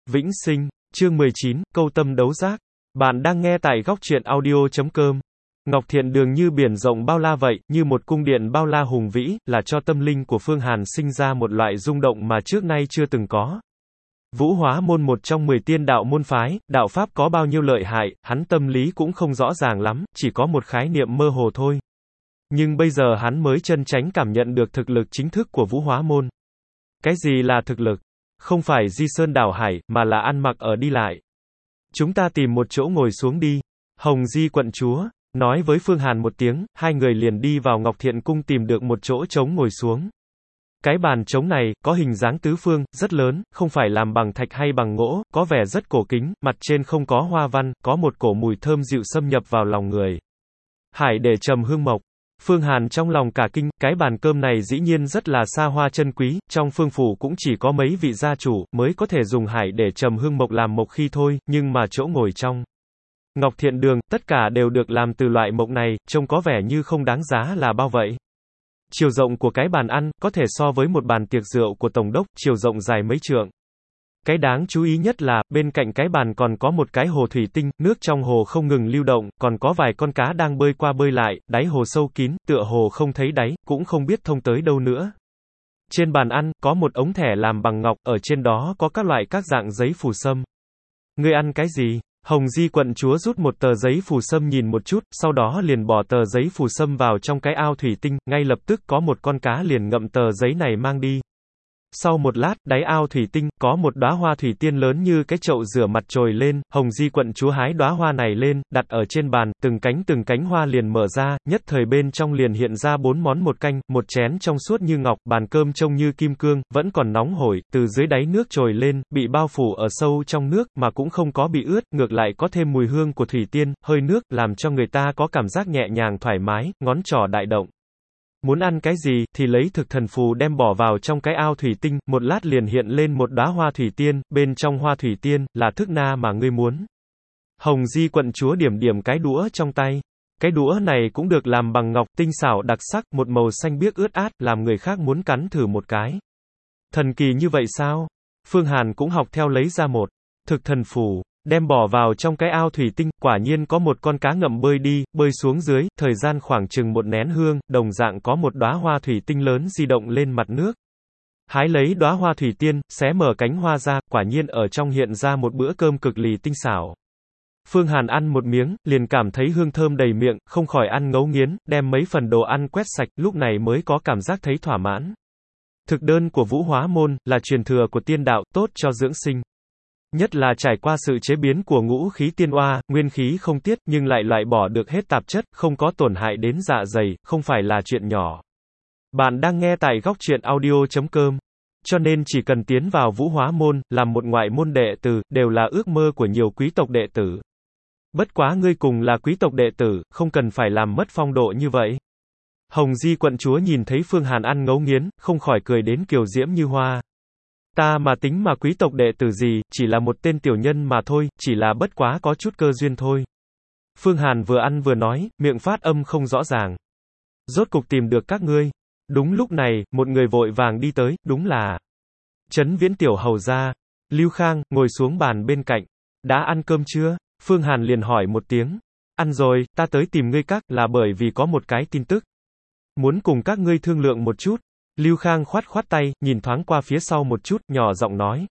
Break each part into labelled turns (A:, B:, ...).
A: Vĩnh Sinh, chương 19, câu tâm đấu giác. Bạn đang nghe tại góc truyện audio.com. Ngọc Thiện Đường như biển rộng bao la vậy, như một cung điện bao la hùng vĩ, là cho tâm linh của Phương Hàn sinh ra một loại rung động mà trước nay chưa từng có. Vũ Hóa môn một trong 10 tiên đạo môn phái, đạo pháp có bao nhiêu lợi hại, hắn tâm lý cũng không rõ ràng lắm, chỉ có một khái niệm mơ hồ thôi. Nhưng bây giờ hắn mới chân chánh cảm nhận được thực lực chính thức của Vũ Hóa môn. Cái gì là thực lực? Không phải di sơn đảo hải, mà là ăn mặc ở đi lại. Chúng ta tìm một chỗ ngồi xuống đi. Hồng Di quận chúa nói với Phương Hàn một tiếng, hai người liền đi vào Ngọc Thiện cung tìm được một chỗ trống ngồi xuống. Cái bàn trống này, có hình dáng tứ phương, rất lớn, không phải làm bằng thạch hay bằng gỗ, có vẻ rất cổ kính, mặt trên không có hoa văn, có một cổ mùi thơm dịu xâm nhập vào lòng người. Hải để trầm hương mộc. Phương Hàn trong lòng cả kinh, cái bàn cơm này dĩ nhiên rất là xa hoa chân quý, trong phương phủ cũng chỉ có mấy vị gia chủ, mới có thể dùng hải để trầm hương mộc làm mộc khi thôi, nhưng mà chỗ ngồi trong Ngọc Thiện Đường, tất cả đều được làm từ loại mộc này, trông có vẻ như không đáng giá là bao vậy. Chiều rộng của cái bàn ăn, có thể so với một bàn tiệc rượu của tổng đốc, chiều rộng dài mấy trượng. Cái đáng chú ý nhất là, bên cạnh cái bàn còn có một cái hồ thủy tinh, nước trong hồ không ngừng lưu động, còn có vài con cá đang bơi qua bơi lại, đáy hồ sâu kín, tựa hồ không thấy đáy, cũng không biết thông tới đâu nữa. Trên bàn ăn, có một ống thẻ làm bằng ngọc, ở trên đó có các loại các dạng giấy phù sâm. Ngươi ăn cái gì? Hồng Di quận chúa rút một tờ giấy phù sâm nhìn một chút, sau đó liền bỏ tờ giấy phù sâm vào trong cái ao thủy tinh, ngay lập tức có một con cá liền ngậm tờ giấy này mang đi. Sau một lát, đáy ao thủy tinh, có một đóa hoa thủy tiên lớn như cái chậu rửa mặt trồi lên, Hồng Di quận chúa hái đóa hoa này lên, đặt ở trên bàn, từng cánh hoa liền mở ra, nhất thời bên trong liền hiện ra 4 món một canh, một chén trong suốt như ngọc, bàn cơm trông như kim cương, vẫn còn nóng hổi, từ dưới đáy nước trồi lên, bị bao phủ ở sâu trong nước, mà cũng không có bị ướt, ngược lại có thêm mùi hương của thủy tiên, hơi nước, làm cho người ta có cảm giác nhẹ nhàng thoải mái, ngón trỏ đại động. Muốn ăn cái gì, thì lấy thực thần phù đem bỏ vào trong cái ao thủy tinh, một lát liền hiện lên một đóa hoa thủy tiên, bên trong hoa thủy tiên, là thức na mà ngươi muốn. Hồng Di quận chúa điểm điểm cái đũa trong tay. Cái đũa này cũng được làm bằng ngọc, tinh xảo đặc sắc, một màu xanh biếc ướt át, làm người khác muốn cắn thử một cái. Thần kỳ như vậy sao? Phương Hàn cũng học theo lấy ra một thực thần phù. Đem bỏ vào trong cái ao thủy tinh, quả nhiên có một con cá ngậm bơi đi, bơi xuống dưới, thời gian khoảng chừng một nén hương, đồng dạng có một đóa hoa thủy tinh lớn di động lên mặt nước. Hái lấy đóa hoa thủy tiên, xé mở cánh hoa ra, quả nhiên ở trong hiện ra một bữa cơm cực lì tinh xảo. Phương Hàn ăn một miếng, liền cảm thấy hương thơm đầy miệng, không khỏi ăn ngấu nghiến, đem mấy phần đồ ăn quét sạch, lúc này mới có cảm giác thấy thỏa mãn. Thực đơn của Vũ Hóa môn, là truyền thừa của tiên đạo, tốt cho dưỡng sinh. Nhất là trải qua sự chế biến của ngũ khí tiên oa, nguyên khí không tiết, nhưng lại loại bỏ được hết tạp chất, không có tổn hại đến dạ dày, không phải là chuyện nhỏ. Bạn đang nghe tại góc truyện audio.com. Cho nên chỉ cần tiến vào Vũ Hóa môn, làm một ngoại môn đệ tử, đều là ước mơ của nhiều quý tộc đệ tử. Bất quá ngươi cùng là quý tộc đệ tử, không cần phải làm mất phong độ như vậy. Hồng Di quận chúa nhìn thấy Phương Hàn ăn ngấu nghiến, không khỏi cười đến kiều diễm như hoa. Ta mà tính mà quý tộc đệ tử gì, chỉ là một tên tiểu nhân mà thôi, chỉ là bất quá có chút cơ duyên thôi. Phương Hàn vừa ăn vừa nói, miệng phát âm không rõ ràng. Rốt cục tìm được các ngươi. Đúng lúc này, một người vội vàng đi tới, đúng là Trấn Viễn tiểu hầu gia. Lưu Khang, ngồi xuống bàn bên cạnh. Đã ăn cơm chưa? Phương Hàn liền hỏi một tiếng. Ăn rồi, ta tới tìm ngươi các, là bởi vì có một cái tin tức. Muốn cùng các ngươi thương lượng một chút. Lưu Khang khoát khoát tay, nhìn thoáng qua phía sau một chút, nhỏ giọng nói.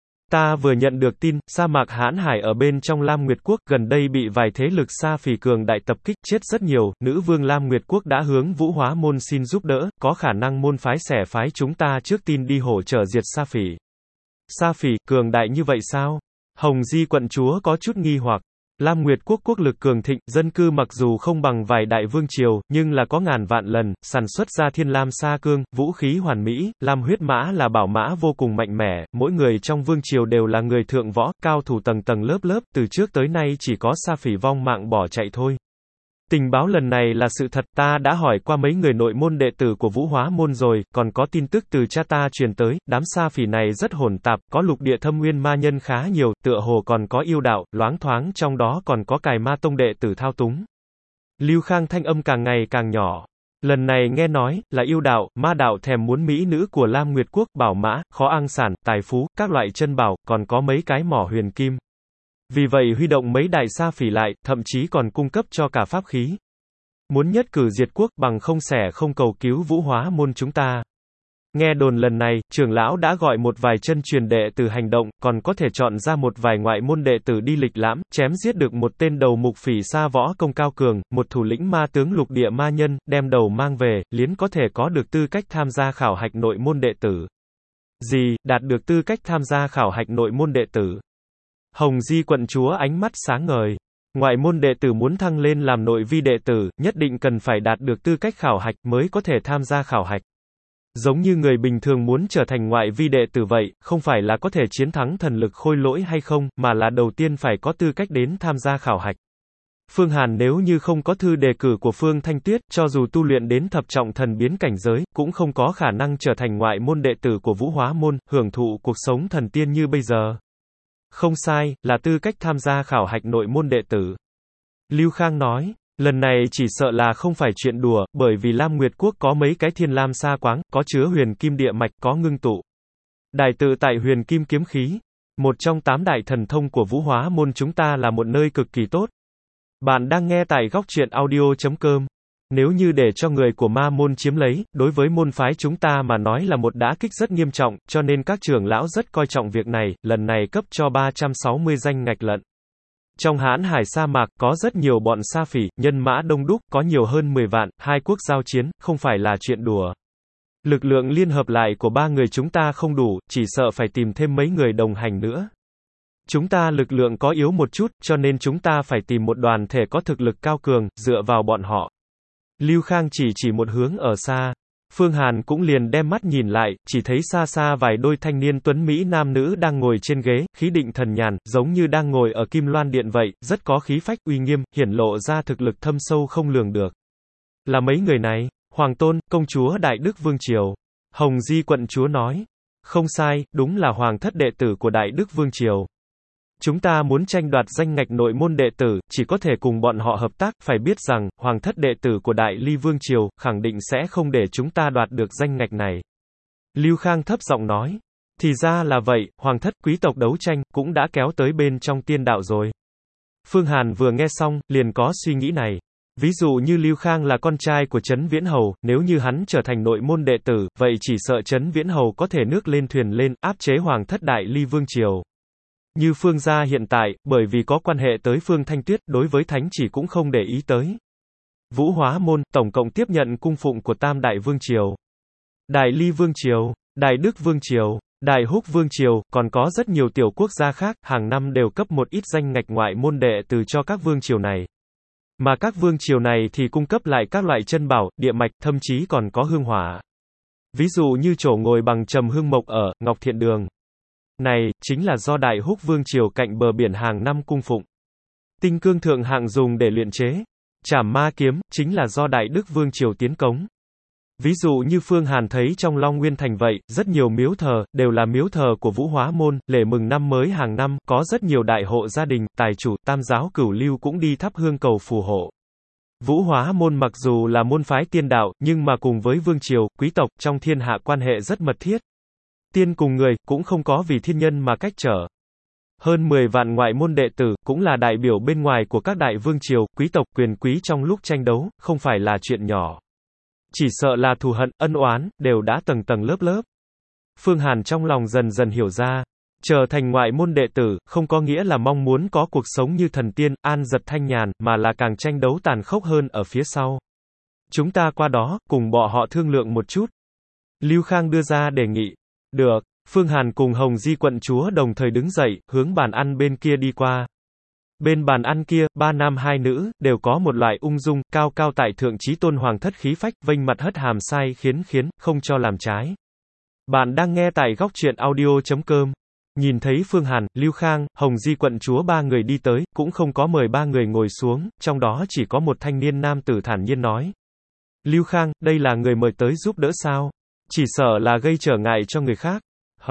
A: Ta vừa nhận được tin, sa mạc hãn hải ở bên trong Lam Nguyệt Quốc, gần đây bị vài thế lực Sa Phỉ cường đại tập kích, chết rất nhiều, nữ vương Lam Nguyệt Quốc đã hướng Vũ Hóa môn xin giúp đỡ, có khả năng môn phái xẻ phái chúng ta trước tin đi hỗ trợ diệt Sa Phỉ. Sa Phỉ, cường đại như vậy sao? Hồng Di quận chúa có chút nghi hoặc. Lam Nguyệt Quốc quốc lực cường thịnh, dân cư mặc dù không bằng vài đại vương triều, nhưng là có ngàn vạn lần, sản xuất ra thiên lam sa cương, vũ khí hoàn mỹ, lam huyết mã là bảo mã vô cùng mạnh mẽ, mỗi người trong vương triều đều là người thượng võ, cao thủ tầng tầng lớp lớp, từ trước tới nay chỉ có Sa Phỉ vong mạng bỏ chạy thôi. Tình báo lần này là sự thật, ta đã hỏi qua mấy người nội môn đệ tử của Vũ Hóa môn rồi, còn có tin tức từ cha ta truyền tới, đám Sa Phỉ này rất hỗn tạp, có lục địa thâm nguyên ma nhân khá nhiều, tựa hồ còn có yêu đạo, loáng thoáng trong đó còn có cài ma tông đệ tử thao túng. Lưu Khang thanh âm càng ngày càng nhỏ. Lần này nghe nói, là yêu đạo, ma đạo thèm muốn mỹ nữ của Lam Nguyệt Quốc, bảo mã, khó ăn sản, tài phú, các loại chân bảo, còn có mấy cái mỏ huyền kim. Vì vậy huy động mấy đại sa phỉ lại, thậm chí còn cung cấp cho cả pháp khí. Muốn nhất cử diệt quốc, bằng không xẻ không cầu cứu Vũ Hóa môn chúng ta. Nghe đồn lần này, trưởng lão đã gọi một vài chân truyền đệ tử hành động, còn có thể chọn ra một vài ngoại môn đệ tử đi lịch lãm, chém giết được một tên đầu mục phỉ sa võ công cao cường, một thủ lĩnh ma tướng lục địa ma nhân, đem đầu mang về, liến có thể có được tư cách tham gia khảo hạch nội môn đệ tử. Gì, đạt được tư cách tham gia khảo hạch nội môn đệ tử? Hồng Di quận chúa ánh mắt sáng ngời. Ngoại môn đệ tử muốn thăng lên làm nội vi đệ tử, nhất định cần phải đạt được tư cách khảo hạch mới có thể tham gia khảo hạch. Giống như người bình thường muốn trở thành ngoại vi đệ tử vậy, không phải là có thể chiến thắng thần lực khôi lỗi hay không, mà là đầu tiên phải có tư cách đến tham gia khảo hạch. Phương Hàn nếu như không có thư đề cử của Phương Thanh Tuyết, cho dù tu luyện đến thập trọng thần biến cảnh giới, cũng không có khả năng trở thành ngoại môn đệ tử của Vũ Hóa môn, hưởng thụ cuộc sống thần tiên như bây giờ. Không sai, là tư cách tham gia khảo hạch nội môn đệ tử. Lưu Khang nói, lần này chỉ sợ là không phải chuyện đùa, bởi vì Lam Nguyệt Quốc có mấy cái thiên lam sa quáng, có chứa huyền kim địa mạch, có ngưng tụ đại tự tại huyền kim kiếm khí. Một trong 8 đại thần thông của Vũ Hóa môn chúng ta là một nơi cực kỳ tốt. Bạn đang nghe tại góc truyện audio.com. Nếu như để cho người của ma môn chiếm lấy, đối với môn phái chúng ta mà nói là một đả kích rất nghiêm trọng, cho nên các trưởng lão rất coi trọng việc này, lần này cấp cho 360 danh ngạch lận. Trong Hãn Hải sa mạc, có rất nhiều bọn sa phỉ, nhân mã đông đúc, có nhiều hơn 10 vạn, hai quốc giao chiến, không phải là chuyện đùa. Lực lượng liên hợp lại của 3 người chúng ta không đủ, chỉ sợ phải tìm thêm mấy người đồng hành nữa. Chúng ta lực lượng có yếu một chút, cho nên chúng ta phải tìm một đoàn thể có thực lực cao cường, dựa vào bọn họ. Lưu Khang chỉ một hướng ở xa. Phương Hàn cũng liền đem mắt nhìn lại, chỉ thấy xa xa vài đôi thanh niên tuấn Mỹ nam nữ đang ngồi trên ghế, khí định thần nhàn, giống như đang ngồi ở Kim Loan Điện vậy, rất có khí phách uy nghiêm, hiển lộ ra thực lực thâm sâu không lường được. Là mấy người này? Hoàng tôn, công chúa Đại Đức Vương Triều. Hồng Di quận chúa nói. Không sai, đúng là hoàng thất đệ tử của Đại Đức Vương Triều. Chúng ta muốn tranh đoạt danh ngạch nội môn đệ tử, chỉ có thể cùng bọn họ hợp tác, phải biết rằng, hoàng thất đệ tử của Đại Ly Vương Triều, khẳng định sẽ không để chúng ta đoạt được danh ngạch này. Lưu Khang thấp giọng nói. Thì ra là vậy, hoàng thất quý tộc đấu tranh, cũng đã kéo tới bên trong tiên đạo rồi. Phương Hàn vừa nghe xong, liền có suy nghĩ này. Ví dụ như Lưu Khang là con trai của Trấn Viễn Hầu, nếu như hắn trở thành nội môn đệ tử, vậy chỉ sợ Trấn Viễn Hầu có thể nước lên thuyền lên, áp chế hoàng thất Đại Ly Vương Triều. Như Phương gia hiện tại, bởi vì có quan hệ tới Phương Thanh Tuyết, đối với thánh chỉ cũng không để ý tới. Vũ Hóa môn, tổng cộng tiếp nhận cung phụng của Tam Đại Vương Triều. Đại Ly Vương Triều, Đại Đức Vương Triều, Đại Húc Vương Triều, còn có rất nhiều tiểu quốc gia khác, hàng năm đều cấp một ít danh ngạch ngoại môn đệ từ cho các vương triều này. Mà các vương triều này thì cung cấp lại các loại chân bảo, địa mạch, thậm chí còn có hương hỏa. Ví dụ như chỗ ngồi bằng trầm hương mộc ở Ngọc Thiện Đường. Này, chính là do Đại Húc Vương Triều cạnh bờ biển hàng năm cung phụng. Tinh cương thượng hạng dùng để luyện chế. Trảm ma kiếm, chính là do Đại Đức Vương Triều tiến cống. Ví dụ như Phương Hàn thấy trong Long Nguyên Thành vậy, rất nhiều miếu thờ, đều là miếu thờ của Vũ Hóa môn, lễ mừng năm mới hàng năm, có rất nhiều đại hộ gia đình, tài chủ, tam giáo cửu lưu cũng đi thắp hương cầu phù hộ. Vũ Hóa môn mặc dù là môn phái tiên đạo, nhưng mà cùng với vương triều, quý tộc, trong thiên hạ quan hệ rất mật thiết. Tiên cùng người, cũng không có vì thiên nhân mà cách trở. Hơn 10 vạn ngoại môn đệ tử, cũng là đại biểu bên ngoài của các đại vương triều, quý tộc, quyền quý trong lúc tranh đấu, không phải là chuyện nhỏ. Chỉ sợ là thù hận, ân oán, đều đã tầng tầng lớp lớp. Phương Hàn trong lòng dần dần hiểu ra, trở thành ngoại môn đệ tử, không có nghĩa là mong muốn có cuộc sống như thần tiên, an giật thanh nhàn, mà là càng tranh đấu tàn khốc hơn ở phía sau. Chúng ta qua đó, cùng bọn họ thương lượng một chút. Lưu Khang đưa ra đề nghị. Được, Phương Hàn cùng Hồng Di quận chúa đồng thời đứng dậy, hướng bàn ăn bên kia đi qua. Bên bàn ăn kia, 3 nam 2 nữ, đều có một loại ung dung, cao cao tại thượng chí tôn hoàng thất khí phách, vênh mặt hất hàm sai khiến, không cho làm trái. Bạn đang nghe tại góc truyện audio.com. Nhìn thấy Phương Hàn, Lưu Khang, Hồng Di quận chúa 3 người đi tới, cũng không có mời 3 người ngồi xuống, trong đó chỉ có một thanh niên nam tử thản nhiên nói. Lưu Khang, đây là người mời tới giúp đỡ sao? Chỉ sợ là gây trở ngại cho người khác.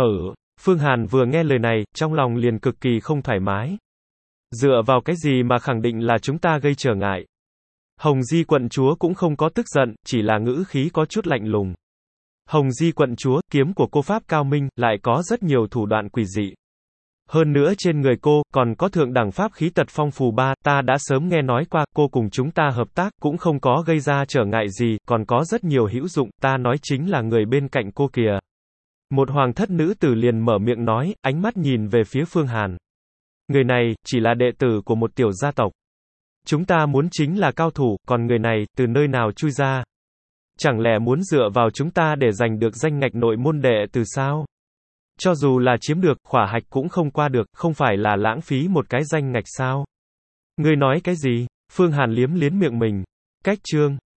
A: Phương Hàn vừa nghe lời này, trong lòng liền cực kỳ không thoải mái. Dựa vào cái gì mà khẳng định là chúng ta gây trở ngại? Hồng Di quận chúa cũng không có tức giận, chỉ là ngữ khí có chút lạnh lùng. Hồng Di quận chúa, kiếm của cô pháp cao minh, lại có rất nhiều thủ đoạn quỷ dị. Hơn nữa trên người cô, còn có thượng đẳng pháp khí tật phong phù ba, ta đã sớm nghe nói qua, cô cùng chúng ta hợp tác, cũng không có gây ra trở ngại gì, còn có rất nhiều hữu dụng, ta nói chính là người bên cạnh cô kìa. Một hoàng thất nữ tử liền mở miệng nói, ánh mắt nhìn về phía Phương Hàn. Người này, chỉ là đệ tử của một tiểu gia tộc. Chúng ta muốn chính là cao thủ, còn người này, từ nơi nào chui ra? Chẳng lẽ muốn dựa vào chúng ta để giành được danh ngạch nội môn đệ từ sao? Cho dù là chiếm được, khỏa hạch cũng không qua được, không phải là lãng phí một cái danh ngạch sao? Ngươi nói cái gì? Phương Hàn liếm liếm miệng mình. Cách chương.